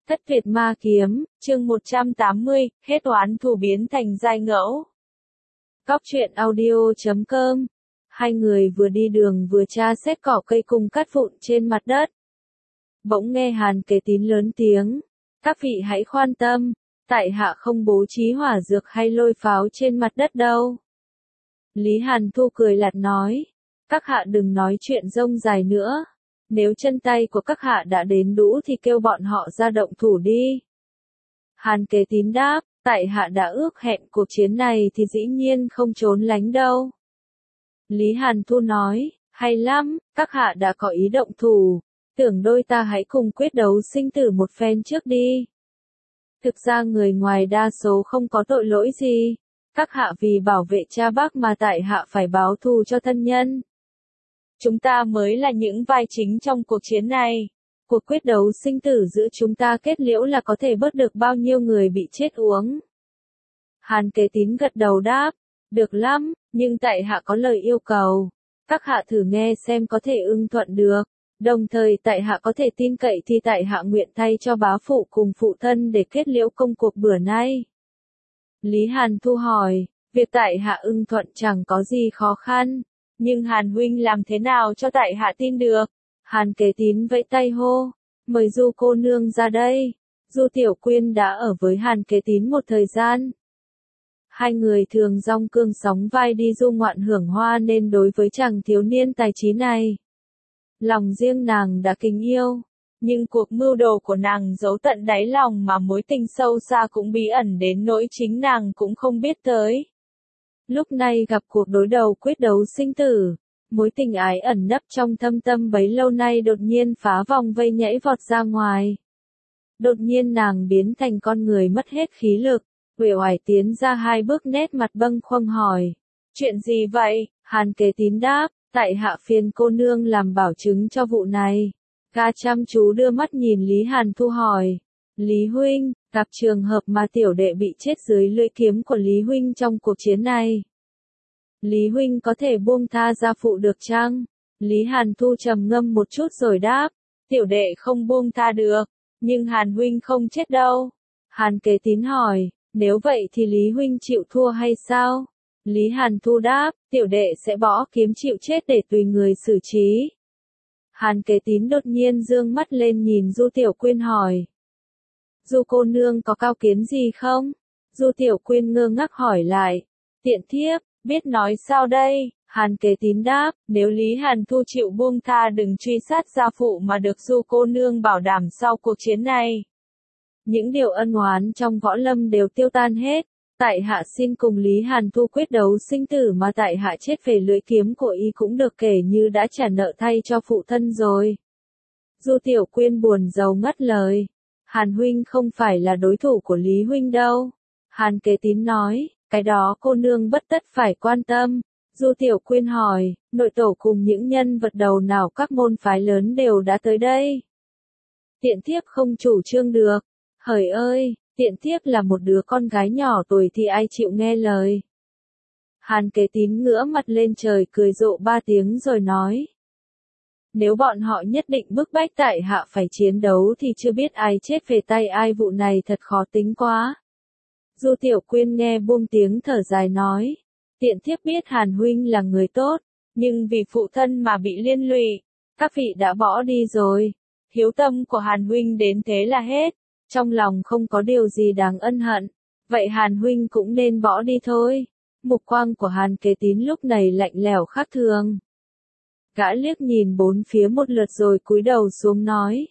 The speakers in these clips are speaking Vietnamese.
Thất Tuyệt Ma Kiếm, chương 180, hết oán thù biến thành giai ngẫu. Góc truyện audio.com. Hai người vừa đi đường vừa tra xét cỏ cây cùng cát vụn trên mặt đất. Bỗng nghe Hàn Kế Tín lớn tiếng. Các vị hãy khoan tâm, tại hạ không bố trí hỏa dược hay lôi pháo trên mặt đất đâu. Lý Hàn Thu cười lạt nói. Các hạ đừng nói chuyện rông dài nữa. Nếu chân tay của các hạ đã đến đủ thì kêu bọn họ ra động thủ đi. Hàn Kế Tín đáp, tại hạ đã ước hẹn cuộc chiến này thì dĩ nhiên không trốn lánh đâu. Lý Hàn Thu nói, hay lắm, các hạ đã có ý động thủ, tưởng đôi ta hãy cùng quyết đấu sinh tử một phen trước đi. Thực ra người ngoài đa số không có tội lỗi gì, các hạ vì bảo vệ cha bác mà tại hạ phải báo thù cho thân nhân. Chúng ta mới là những vai chính trong cuộc chiến này. Cuộc quyết đấu sinh tử giữa chúng ta kết liễu là có thể bớt được bao nhiêu người bị chết uống. Hàn Kế Tín gật đầu đáp, được lắm, nhưng tại hạ có lời yêu cầu. Các hạ thử nghe xem có thể ưng thuận được. Đồng thời tại hạ có thể tin cậy thì tại hạ nguyện thay cho bá phụ cùng phụ thân để kết liễu công cuộc bữa nay. Lý Hàn Thu hỏi, việc tại hạ ưng thuận chẳng có gì khó khăn. Nhưng Hàn huynh làm thế nào cho tại hạ tin được? Hàn Kế Tín vẫy tay hô, mời Du cô nương ra đây. Du Tiểu Quyên đã ở với Hàn Kế Tín một thời gian. Hai người thường dong cương sóng vai đi du ngoạn hưởng hoa nên đối với chàng thiếu niên tài trí này, lòng riêng nàng đã kính yêu. Nhưng cuộc mưu đồ của nàng giấu tận đáy lòng mà mối tình sâu xa cũng bí ẩn đến nỗi chính nàng cũng không biết tới. Lúc này gặp cuộc đối đầu quyết đấu sinh tử, mối tình ái ẩn nấp trong thâm tâm bấy lâu nay đột nhiên phá vòng vây nhảy vọt ra ngoài. Đột nhiên nàng biến thành con người mất hết khí lực, uể oải tiến ra hai bước nét mặt bâng khuâng hỏi. Chuyện gì vậy? Hàn Kế Tín đáp, tại hạ phiền cô nương làm bảo chứng cho vụ này. Gã chăm chú đưa mắt nhìn Lý Hàn Thu hỏi. Lý huynh, gặp trường hợp mà tiểu đệ bị chết dưới lưỡi kiếm của Lý huynh trong cuộc chiến này. Lý huynh có thể buông tha gia phụ được chăng? Lý Hàn Thu trầm ngâm một chút rồi đáp, tiểu đệ không buông tha được, nhưng Hàn huynh không chết đâu. Hàn Kế Tín hỏi, nếu vậy thì Lý huynh chịu thua hay sao? Lý Hàn Thu đáp, tiểu đệ sẽ bỏ kiếm chịu chết để tùy người xử trí. Hàn Kế Tín đột nhiên dương mắt lên nhìn Du Tiểu Quyên hỏi. Du cô nương có cao kiến gì không? Du Tiểu Quyên ngơ ngác hỏi lại. Tiện thiếp, biết nói sao đây? Hàn Kế Tín đáp, nếu Lý Hàn Thu chịu buông tha đừng truy sát gia phụ mà được Du cô nương bảo đảm sau cuộc chiến này. Những điều ân oán trong võ lâm đều tiêu tan hết. Tại hạ xin cùng Lý Hàn Thu quyết đấu sinh tử mà tại hạ chết về lưỡi kiếm của y cũng được kể như đã trả nợ thay cho phụ thân rồi. Du Tiểu Quyên buồn rầu ngắt lời. Hàn huynh không phải là đối thủ của Lý huynh đâu. Hàn Kế Tín nói, cái đó cô nương bất tất phải quan tâm. Du Tiểu Quyên hỏi, nội tổ cùng những nhân vật đầu nào các môn phái lớn đều đã tới đây. Tiện thiếp không chủ trương được. Hời ơi, tiện thiếp là một đứa con gái nhỏ tuổi thì ai chịu nghe lời. Hàn Kế Tín ngửa mặt lên trời cười rộ ba tiếng rồi nói. Nếu bọn họ nhất định bức bách tại hạ phải chiến đấu thì chưa biết ai chết về tay ai, vụ này thật khó tính quá. Du Tiểu Quyên nghe buông tiếng thở dài nói. Tiện thiếp biết Hàn huynh là người tốt, nhưng vì phụ thân mà bị liên lụy, các vị đã bỏ đi rồi. Hiếu tâm của Hàn huynh đến thế là hết, trong lòng không có điều gì đáng ân hận. Vậy Hàn huynh cũng nên bỏ đi thôi. Mục quang của Hàn Kế Tín lúc này lạnh lẽo khác thường. Gã liếc nhìn bốn phía một lượt rồi cúi đầu xuống nói.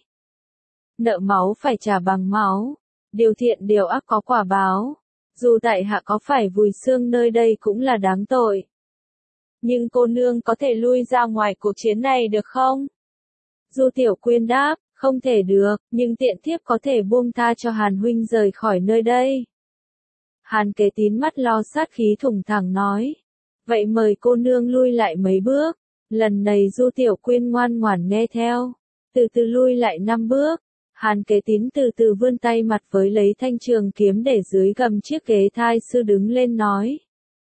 Nợ máu phải trả bằng máu. Điều thiện điều ác có quả báo. Dù tại hạ có phải vùi xương nơi đây cũng là đáng tội. Nhưng cô nương có thể lui ra ngoài cuộc chiến này được không? Du Tiểu Quyên đáp, không thể được, nhưng tiện thiếp có thể buông tha cho Hàn huynh rời khỏi nơi đây. Hàn Kế Tín mắt lo sát khí thủng thẳng nói. Vậy mời cô nương lui lại mấy bước. Lần này Du Tiểu Quyên ngoan ngoãn nghe theo. Từ từ lui lại 5 bước. Hàn Kế Tín từ từ vươn tay mặt với lấy thanh trường kiếm để dưới gầm chiếc ghế thai sư đứng lên nói.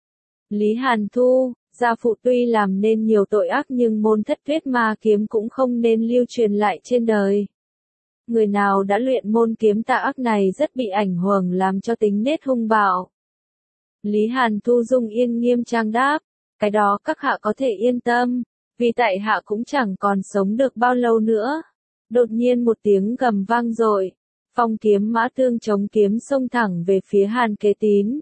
Lý Hàn Thu, gia phụ tuy làm nên nhiều tội ác nhưng môn Thất Tuyệt Ma kiếm cũng không nên lưu truyền lại trên đời. Người nào đã luyện môn kiếm tà ác này rất bị ảnh hưởng làm cho tính nết hung bạo. Lý Hàn Thu dung yên nghiêm trang đáp, cái đó các hạ có thể yên tâm, vì tại hạ cũng chẳng còn sống được bao lâu nữa. Đột nhiên một tiếng gầm vang dội, phong kiếm mã tương chống kiếm xông thẳng về phía Hàn Kế Tín.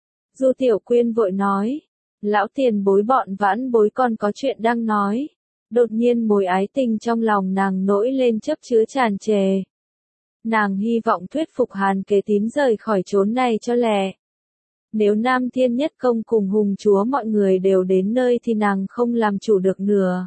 Du Tiểu Quyên vội nói, lão tiền bối bọn vãn bối còn có chuyện đang nói. Đột nhiên mối ái tình trong lòng nàng nổi lên chấp chứa tràn trề. Nàng hy vọng thuyết phục Hàn Kế Tín rời khỏi chốn này cho lẹ. Nếu Nam Thiên Nhất Công cùng Hùng Chúa mọi người đều đến nơi thì nàng không làm chủ được nữa.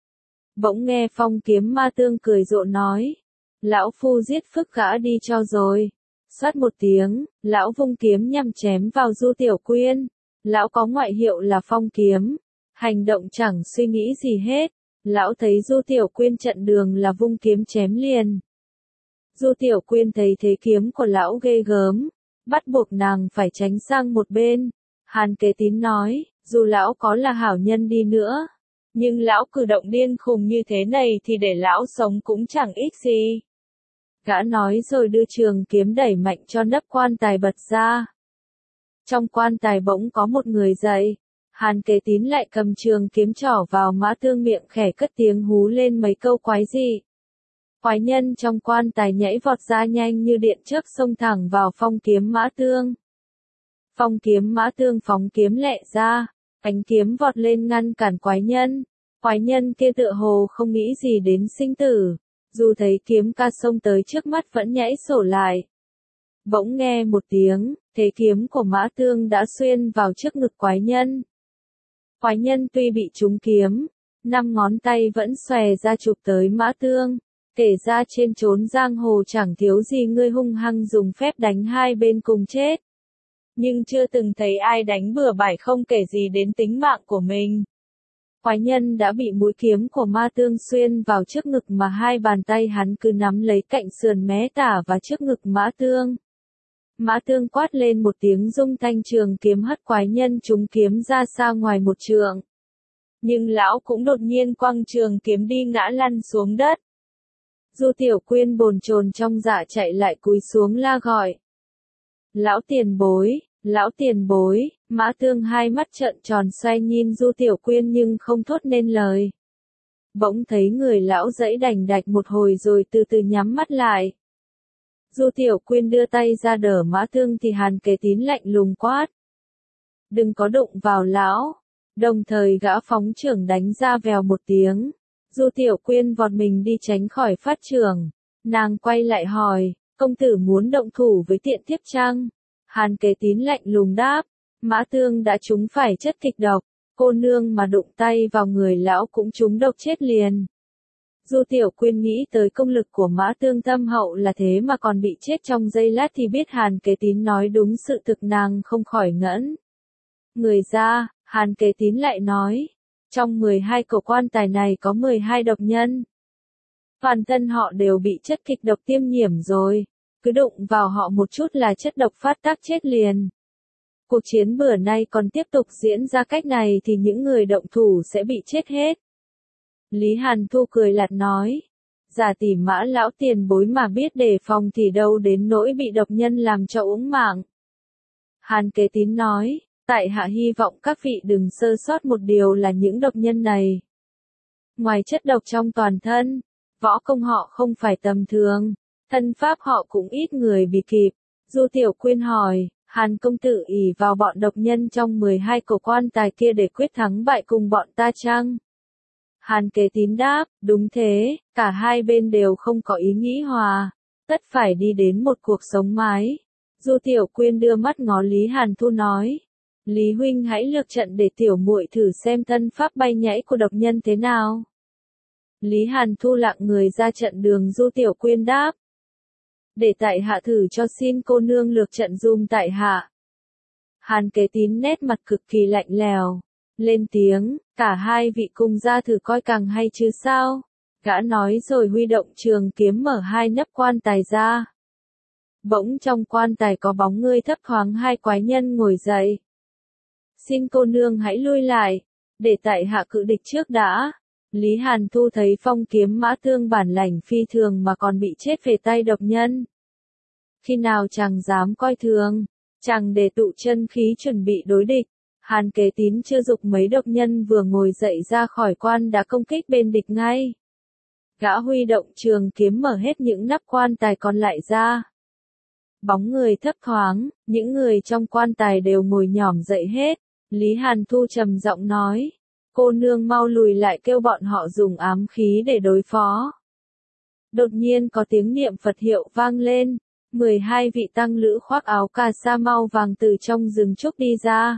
Bỗng nghe phong kiếm ma tương cười rộ nói, lão phu giết phức gã đi cho rồi. Xoát một tiếng, lão vung kiếm nhằm chém vào Du Tiểu Quyên. Lão có ngoại hiệu là phong kiếm, hành động chẳng suy nghĩ gì hết. Lão thấy Du Tiểu Quyên chặn đường là vung kiếm chém liền. Du Tiểu Quyên thấy thế kiếm của lão ghê gớm, bắt buộc nàng phải tránh sang một bên. Hàn Kế Tín nói, dù lão có là hảo nhân đi nữa, nhưng lão cử động điên khùng như thế này thì để lão sống cũng chẳng ích gì. Gã nói rồi đưa trường kiếm đẩy mạnh cho nắp quan tài bật ra. Trong quan tài bỗng có một người dậy. Hàn Kế Tín lại cầm trường kiếm trỏ vào mã tương miệng khẽ cất tiếng hú lên mấy câu quái dị. Quái nhân trong quan tài nhảy vọt ra nhanh như điện chớp xông thẳng vào phong kiếm mã tương. Phong kiếm mã tương phóng kiếm lẹ ra, ánh kiếm vọt lên ngăn cản quái nhân. Quái nhân kia tựa hồ không nghĩ gì đến sinh tử, dù thấy kiếm ca xông tới trước mắt vẫn nhảy sổ lại. Bỗng nghe một tiếng, thế kiếm của mã tương đã xuyên vào trước ngực quái nhân. Quái nhân tuy bị trúng kiếm, 5 ngón tay vẫn xòe ra chụp tới mã tương. Kể ra trên chốn giang hồ chẳng thiếu gì người hung hăng dùng phép đánh hai bên cùng chết. Nhưng chưa từng thấy ai đánh bừa bãi không kể gì đến tính mạng của mình. Quái nhân đã bị mũi kiếm của ma tương xuyên vào trước ngực mà hai bàn tay hắn cứ nắm lấy cạnh sườn mé tả và trước ngực mã tương. Mã tương quát lên một tiếng rung thanh trường kiếm hất quái nhân trúng kiếm ra xa ngoài một trượng. Nhưng lão cũng đột nhiên quăng trường kiếm đi ngã lăn xuống đất. Du Tiểu Quyên bồn chồn trong dạ chạy lại cúi xuống la gọi. Lão tiền bối, mã tương hai mắt trợn tròn xoay nhìn Du Tiểu Quyên nhưng không thốt nên lời. Bỗng thấy người lão giãy đành đạch một hồi rồi từ từ nhắm mắt lại. Du Tiểu Quyên đưa tay ra đỡ mã tương thì Hàn Kế Tín lạnh lùng quát. Đừng có đụng vào lão, đồng thời gã phóng chưởng đánh ra vèo một tiếng. Du Tiểu Quyên vọt mình đi tránh khỏi phát chưởng. Nàng quay lại hỏi, công tử muốn động thủ với tiện thiếp chăng? Hàn Kế Tín lạnh lùng đáp, mã tương đã trúng phải chất kịch độc, cô nương mà đụng tay vào người lão cũng trúng độc chết liền. Du Tiểu Quyên nghĩ tới công lực của mã tương thâm hậu là thế mà còn bị chết trong giây lát thì biết Hàn Kế Tín nói đúng sự thực, nàng không khỏi ngẫm. Người ra, Hàn Kế Tín lại nói, trong 12 cổ quan tài này có 12 độc nhân. Toàn thân họ đều bị chất kịch độc tiêm nhiễm rồi, cứ đụng vào họ một chút là chất độc phát tác chết liền. Cuộc chiến bữa nay còn tiếp tục diễn ra cách này thì những người động thủ sẽ bị chết hết. Lý Hàn Thu cười lạt nói, giả tỷ mã lão tiền bối mà biết đề phòng thì đâu đến nỗi bị độc nhân làm cho uống mạng. Hàn Kế Tín nói, tại hạ hy vọng các vị đừng sơ sót một điều là những độc nhân này. Ngoài chất độc trong toàn thân, võ công họ không phải tầm thường, thân pháp họ cũng ít người bị kịp. Du Tiểu Quyên hỏi, Hàn công tử ỷ vào bọn độc nhân trong 12 cổ quan tài kia để quyết thắng bại cùng bọn ta chăng? Hàn Kế Tín đáp, đúng thế, cả hai bên đều không có ý nghĩ hòa, tất phải đi đến một cuộc sống mái. Du Tiểu Quyên đưa mắt ngó Lý Hàn Thu nói, Lý huynh hãy lược trận để tiểu muội thử xem thân pháp bay nhảy của độc nhân thế nào. Lý Hàn Thu lặng người ra trận đường. Du Tiểu Quyên đáp, để tại hạ thử cho, xin cô nương lược trận dùm tại hạ. Hàn Kế Tín nét mặt cực kỳ lạnh lèo, lên tiếng, cả hai vị cùng ra thử coi càng hay chứ sao. Gã nói rồi huy động trường kiếm mở hai nắp quan tài ra. Bỗng trong quan tài có bóng người thấp thoáng hai quái nhân ngồi dậy. Xin cô nương hãy lui lại, để tại hạ cự địch trước đã. Lý Hàn Thu thấy Phong Kiếm Mã Tương bản lãnh phi thường mà còn bị chết về tay độc nhân. Khi nào chàng dám coi thường, chàng để tụ chân khí chuẩn bị đối địch. Hàn Kế Tín chưa dục mấy độc nhân vừa ngồi dậy ra khỏi quan đã công kích bên địch ngay. Gã huy động trường kiếm mở hết những nắp quan tài còn lại ra. Bóng người thấp thoáng, những người trong quan tài đều ngồi nhỏm dậy hết. Lý Hàn Thu trầm giọng nói, cô nương mau lùi lại kêu bọn họ dùng ám khí để đối phó. Đột nhiên có tiếng niệm Phật hiệu vang lên, 12 vị tăng lữ khoác áo cà sa mau vàng từ trong rừng trúc đi ra.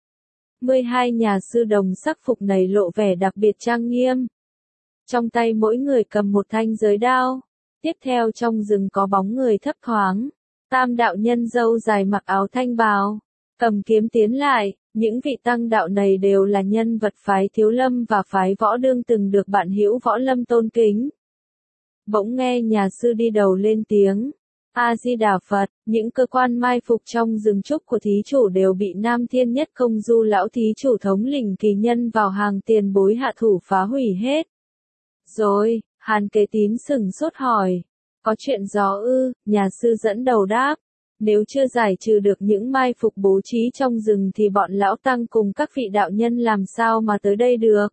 12 nhà sư đồng sắc phục này lộ vẻ đặc biệt trang nghiêm. Trong tay mỗi người cầm một thanh giới đao. Tiếp theo trong rừng có bóng người thấp thoáng. Tam đạo nhân râu dài mặc áo thanh bào, cầm kiếm tiến lại. Những vị tăng đạo này đều là nhân vật phái Thiếu Lâm và phái Võ Đương từng được bạn hữu Võ Lâm tôn kính. Bỗng nghe nhà sư đi đầu lên tiếng. A-di-đà Phật, những cơ quan mai phục trong rừng trúc của thí chủ đều bị Nam Thiên Nhất Công Du lão thí chủ thống lĩnh kỳ nhân vào hàng tiền bối hạ thủ phá hủy hết. Rồi, Hàn Kế Tín sửng sốt hỏi, có chuyện gió ư? Nhà sư dẫn đầu đáp, nếu chưa giải trừ được những mai phục bố trí trong rừng thì bọn lão tăng cùng các vị đạo nhân làm sao mà tới đây được?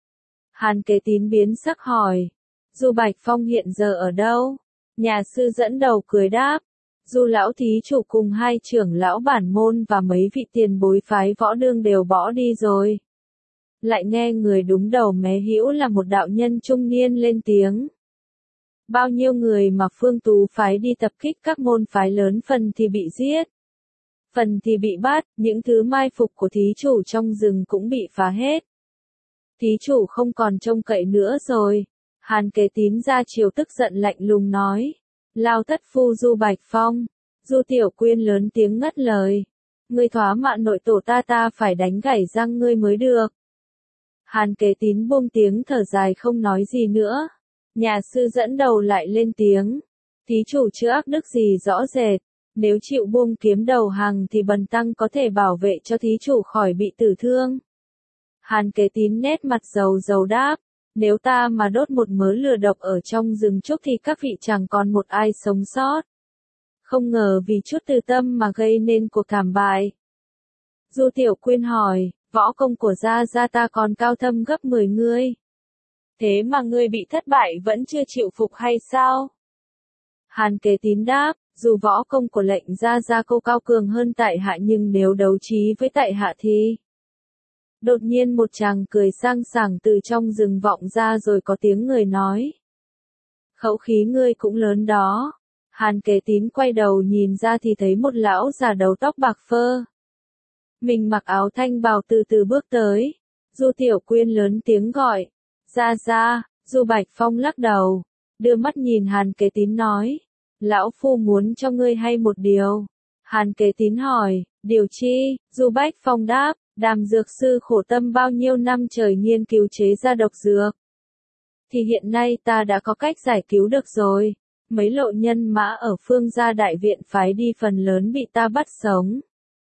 Hàn Kế Tín biến sắc hỏi, Du Bạch Phong hiện giờ ở đâu? Nhà sư dẫn đầu cười đáp, Du lão thí chủ cùng hai trưởng lão bản môn và mấy vị tiền bối phái Võ Đương đều bỏ đi rồi. Lại nghe người đúng đầu mé hữu là một đạo nhân trung niên lên tiếng. Bao nhiêu người mà Phương Tú phái đi tập kích các môn phái lớn phần thì bị giết, phần thì bị bắt, những thứ mai phục của thí chủ trong rừng cũng bị phá hết. Thí chủ không còn trông cậy nữa rồi. Hàn Kế Tín ra chiều tức giận lạnh lùng nói. Lao thất phu Du Bạch Phong. Du Tiểu Quyên lớn tiếng ngắt lời. Ngươi thoá mạ nội tổ ta phải đánh gãy răng ngươi mới được. Hàn Kế Tín buông tiếng thở dài không nói gì nữa. Nhà sư dẫn đầu lại lên tiếng. Thí chủ chưa ác đức gì rõ rệt. Nếu chịu buông kiếm đầu hàng thì bần tăng có thể bảo vệ cho thí chủ khỏi bị tử thương. Hàn Kế Tín nét mặt dầu đáp. Nếu ta mà đốt một mớ lửa độc ở trong rừng trúc thì các vị chẳng còn một ai sống sót. Không ngờ vì chút tư tâm mà gây nên cuộc thảm bại. Du Tiểu Quyên hỏi, võ công của gia ta còn cao thâm gấp 10 ngươi. Thế mà ngươi bị thất bại vẫn chưa chịu phục hay sao? Hàn Kế Tín đáp, dù võ công của lệnh gia cô cao cường hơn tại hạ nhưng nếu đấu trí với tại hạ thì... Đột nhiên một chàng cười sang sảng từ trong rừng vọng ra rồi có tiếng người nói. Khẩu khí ngươi cũng lớn đó. Hàn Kế Tín quay đầu nhìn ra thì thấy một lão già đầu tóc bạc phơ. Mình mặc áo thanh bào từ từ bước tới. Du Tiểu Quyên lớn tiếng gọi. Ra, Du Bạch Phong lắc đầu. Đưa mắt nhìn Hàn Kế Tín nói. Lão phu muốn cho ngươi hay một điều. Hàn Kế Tín hỏi, điều chi? Du Bạch Phong đáp. Đàm dược sư khổ tâm bao nhiêu năm trời nghiên cứu chế ra độc dược. Thì hiện nay ta đã có cách giải cứu được rồi. Mấy lộ nhân mã ở phương gia đại viện phái đi phần lớn bị ta bắt sống.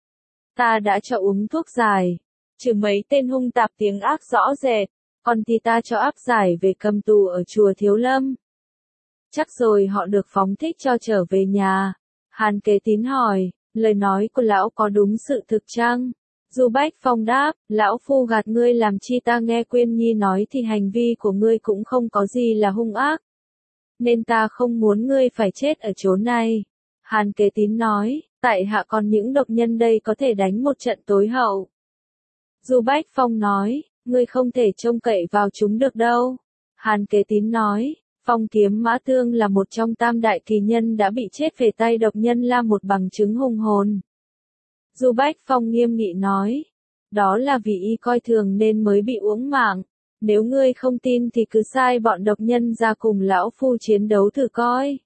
Ta đã cho uống thuốc giải. Trừ mấy tên hung tạp tiếng ác rõ rệt. Còn thì ta cho áp giải về cầm tù ở chùa Thiếu Lâm. Chắc rồi họ được phóng thích cho trở về nhà. Hàn Kế Tín hỏi, lời nói của lão có đúng sự thực chăng? Du Bách Phong đáp, lão phu gạt ngươi làm chi, ta nghe Quyên Nhi nói thì hành vi của ngươi cũng không có gì là hung ác. Nên ta không muốn ngươi phải chết ở chỗ này. Hàn Kế Tín nói, tại hạ còn những độc nhân đây có thể đánh một trận tối hậu. Du Bách Phong nói, ngươi không thể trông cậy vào chúng được đâu. Hàn Kế Tín nói, Phong Kiếm Mã Tương là một trong tam đại kỳ nhân đã bị chết về tay độc nhân là một bằng chứng hùng hồn. Du Bách Phong nghiêm nghị nói, đó là vì y coi thường nên mới bị uống mạng, nếu ngươi không tin thì cứ sai bọn độc nhân ra cùng lão phu chiến đấu thử coi.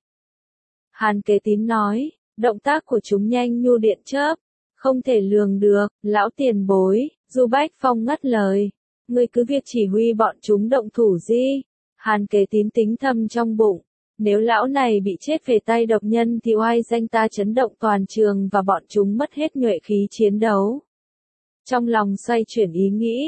Hàn Kế Tín nói, động tác của chúng nhanh như điện chớp, không thể lường được, lão tiền bối. Du Bách Phong ngắt lời, ngươi cứ việc chỉ huy bọn chúng động thủ đi. Hàn Kế Tín tính thầm trong bụng. Nếu lão này bị chết về tay độc nhân thì oai danh ta chấn động toàn trường và bọn chúng mất hết nhuệ khí chiến đấu. Trong lòng xoay chuyển ý nghĩ,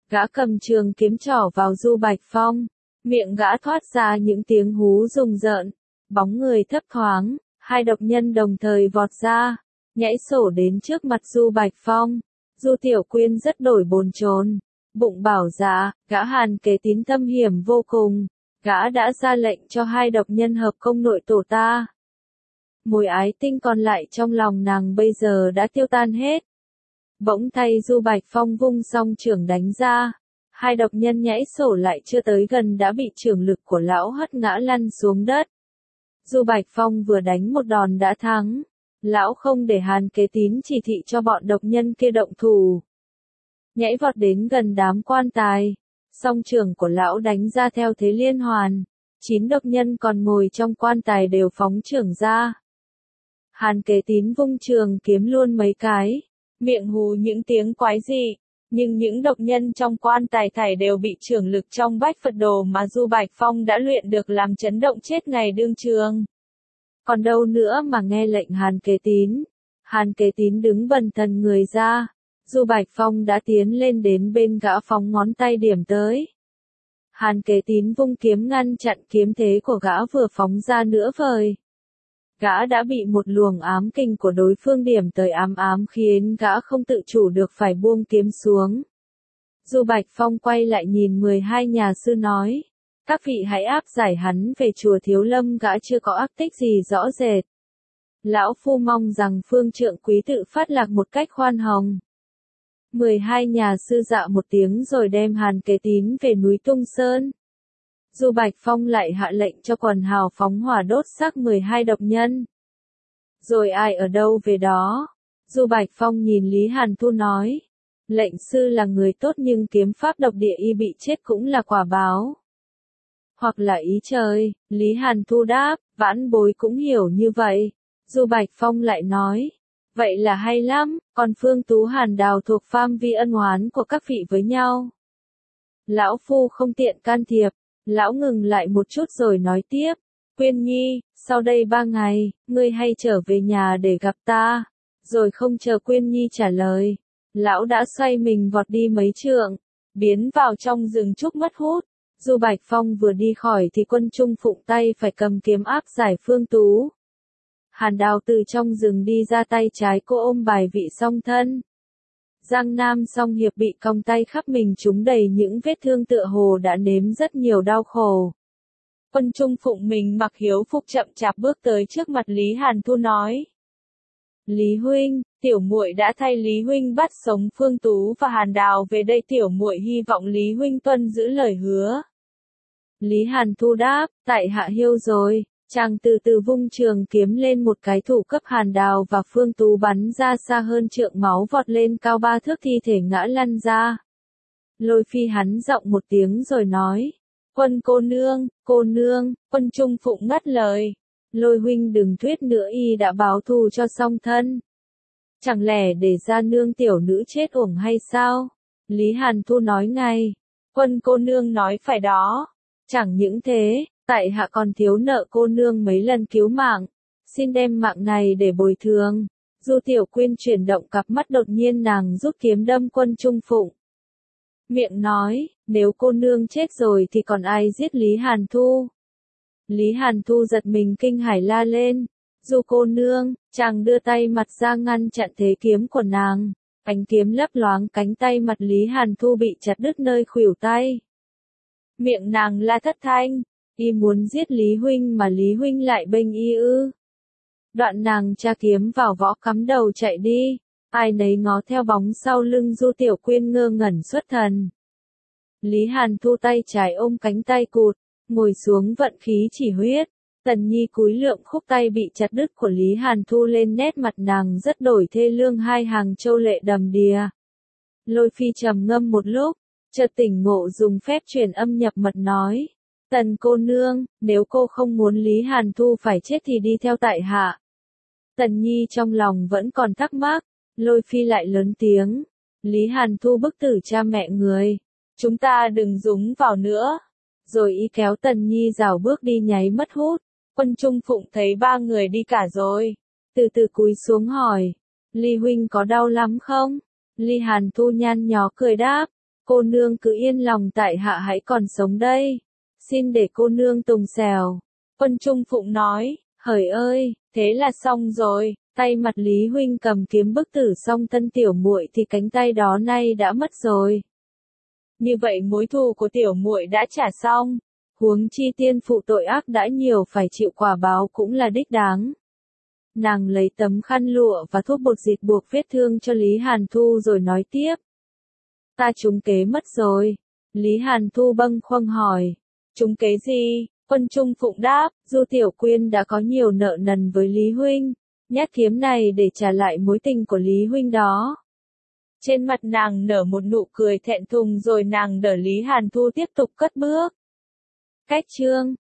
Gã cầm trường kiếm trỏ vào Du Bạch Phong, miệng gã thoát ra những tiếng hú rùng rợn, bóng người thấp thoáng, hai độc nhân đồng thời vọt ra, nhảy sổ đến trước mặt Du Bạch Phong. Du Tiểu Quyên rất đổi bồn chồn, bụng bảo dạ, gã Hàn Kế Tín thâm hiểm vô cùng, gã đã ra lệnh cho hai độc nhân hợp công nội tổ ta. Mối ái tinh còn lại trong lòng nàng bây giờ đã tiêu tan hết. Bỗng tay Du Bạch Phong vung song trưởng đánh ra, hai độc nhân nhảy sổ lại chưa tới gần đã bị trưởng lực của lão hất ngã lăn xuống đất. Du Bạch Phong vừa đánh một đòn đã thắng, lão không để Hàn Kế Tín chỉ thị cho bọn độc nhân kia động thủ. Nhảy vọt đến gần đám quan tài, song trưởng của lão đánh ra theo thế liên hoàn, 9 độc nhân còn ngồi trong quan tài đều phóng trưởng ra. Hàn Kế Tín vung trường kiếm luôn mấy cái, miệng hú những tiếng quái dị, nhưng những độc nhân trong quan tài thảy đều bị trưởng lực trong Bách Phật Đồ mà Du Bạch Phong đã luyện được làm chấn động chết ngày đương trường. Còn đâu nữa mà nghe lệnh Hàn Kế Tín. Hàn Kế Tín đứng bần thần người ra, Du Bạch Phong đã tiến lên đến bên gã phóng ngón tay điểm tới. Hàn Kế Tín vung kiếm ngăn chặn kiếm thế của gã vừa phóng ra nửa vời. Gã đã bị một luồng ám kình của đối phương điểm tới ám khiến gã không tự chủ được phải buông kiếm xuống. Du Bạch Phong quay lại nhìn 12 nhà sư nói, các vị hãy áp giải hắn về chùa Thiếu Lâm, gã chưa có ác tích gì rõ rệt. Lão Phu mong rằng phương trượng quý tự phát lạc một cách khoan hồng. 12 nhà sư dạ một tiếng rồi đem Hàn Kế Tín về núi Tung Sơn. Du Bạch Phong lại hạ lệnh cho quần hào phóng hỏa đốt xác 12 độc nhân. Rồi ai ở đâu về đó. Du Bạch Phong nhìn Lý Hàn Thu nói, lệnh sư là người tốt nhưng kiếm pháp độc địa y bị chết cũng là quả báo. Hoặc là ý trời, Lý Hàn Thu đáp, vãn bối cũng hiểu như vậy. Du Bạch Phong lại nói, vậy là hay lắm, còn Phương Tú Hàn Đào thuộc phạm vi ân oán của các vị với nhau. Lão Phu không tiện can thiệp, lão ngừng lại một chút rồi nói tiếp, Quyên Nhi, sau đây 3 ngày, ngươi hay trở về nhà để gặp ta. Rồi không chờ Quyên Nhi trả lời, lão đã xoay mình vọt đi mấy trượng, biến vào trong rừng trúc mất hút. Du Bạch Phong vừa đi khỏi thì Quân Trung Phụng tay phải cầm kiếm áp giải Phương Tú. Hàn Đào từ trong rừng đi ra, tay trái cô ôm bài vị song thân. Giang Nam Song Hiệp bị cong tay khắp mình trúng đầy những vết thương tựa hồ đã nếm rất nhiều đau khổ. Quân Trung Phụng mình mặc hiếu phục chậm chạp bước tới trước mặt Lý Hàn Thu nói. Lý huynh, tiểu muội đã thay Lý huynh bắt sống Phương Tú và Hàn Đào về đây, tiểu muội hy vọng Lý huynh tuân giữ lời hứa. Lý Hàn Thu đáp, tại hạ hiêu rồi. Chàng từ từ vung trường kiếm lên, một cái thủ cấp Hàn Đào và Phương Tú bắn ra xa hơn trượng, máu vọt lên cao 3 thước, thi thể ngã lăn ra. Lôi Phi hắn giọng một tiếng rồi nói, Quân cô nương, Quân Trung Phụng ngắt lời. Lôi huynh đừng thuyết nữa, y đã báo thù cho song thân. Chẳng lẽ để ra nương tiểu nữ chết uổng hay sao? Lý Hàn Thu nói ngay, Quân cô nương nói phải đó. Chẳng những thế, tại hạ còn thiếu nợ cô nương mấy lần cứu mạng, xin đem mạng này để bồi thường. Du Tiểu Quyên chuyển động cặp mắt, đột nhiên nàng rút kiếm đâm Quân Trung Phụng. Miệng nói, nếu cô nương chết rồi thì còn ai giết Lý Hàn Thu? Lý Hàn Thu giật mình kinh hãi la lên, Du cô nương. Chàng đưa tay mặt ra ngăn chặn thế kiếm của nàng, ánh kiếm lấp loáng, cánh tay mặt Lý Hàn Thu bị chặt đứt nơi khuỷu tay. Miệng nàng la thất thanh, y muốn giết Lý huynh mà Lý huynh lại bênh y ư? Đoạn nàng tra kiếm vào vỏ, cắm đầu chạy đi. Ai nấy ngó theo bóng sau lưng Du Tiểu Quyên ngơ ngẩn xuất thần. Lý Hàn Thu tay trái ôm cánh tay cụt, ngồi xuống vận khí chỉ huyết. Tần Nhi cúi lượm khúc tay bị chặt đứt của Lý Hàn Thu lên, nét mặt nàng rất đổi thê lương, hai hàng châu lệ đầm đìa. Lôi Phi trầm ngâm một lúc, chợt tỉnh ngộ, dùng phép truyền âm nhập mật nói, Tần cô nương, nếu cô không muốn Lý Hàn Thu phải chết thì đi theo tại hạ. Tần Nhi trong lòng vẫn còn thắc mắc, Lôi Phi lại lớn tiếng, Lý Hàn Thu bức tử cha mẹ người, chúng ta đừng dúng vào nữa. Rồi y kéo Tần Nhi rảo bước đi nháy mất hút. Quân Trung Phụng thấy 3 người đi cả rồi, từ từ cúi xuống hỏi, Lý huynh có đau lắm không? Lý Hàn Thu nhăn nhó cười đáp, Cô nương cứ yên lòng tại hạ hãy còn sống đây. Xin để cô nương tùng xèo. Quân Trung Phụng nói, hời ơi, thế là xong rồi, tay mặt Lý huynh cầm kiếm bức tử xong Tân tiểu muội thì cánh tay đó nay đã mất rồi. Như vậy mối thù của tiểu muội đã trả xong, huống chi tiên phụ tội ác đã nhiều phải chịu quả báo cũng là đích đáng. Nàng lấy tấm khăn lụa và thuốc bột dịch buộc vết thương cho Lý Hàn Thu rồi nói tiếp. Ta trúng kế mất rồi. Lý Hàn Thu bâng khuâng hỏi. Trúng kế gì? Quân Trung Phụng đáp, Du Tiểu Quyên đã có nhiều nợ nần với Lý huynh, nhát kiếm này để trả lại mối tình của Lý huynh đó. Trên mặt nàng nở một nụ cười thẹn thùng rồi nàng đỡ Lý Hàn Thu tiếp tục cất bước. Cách chương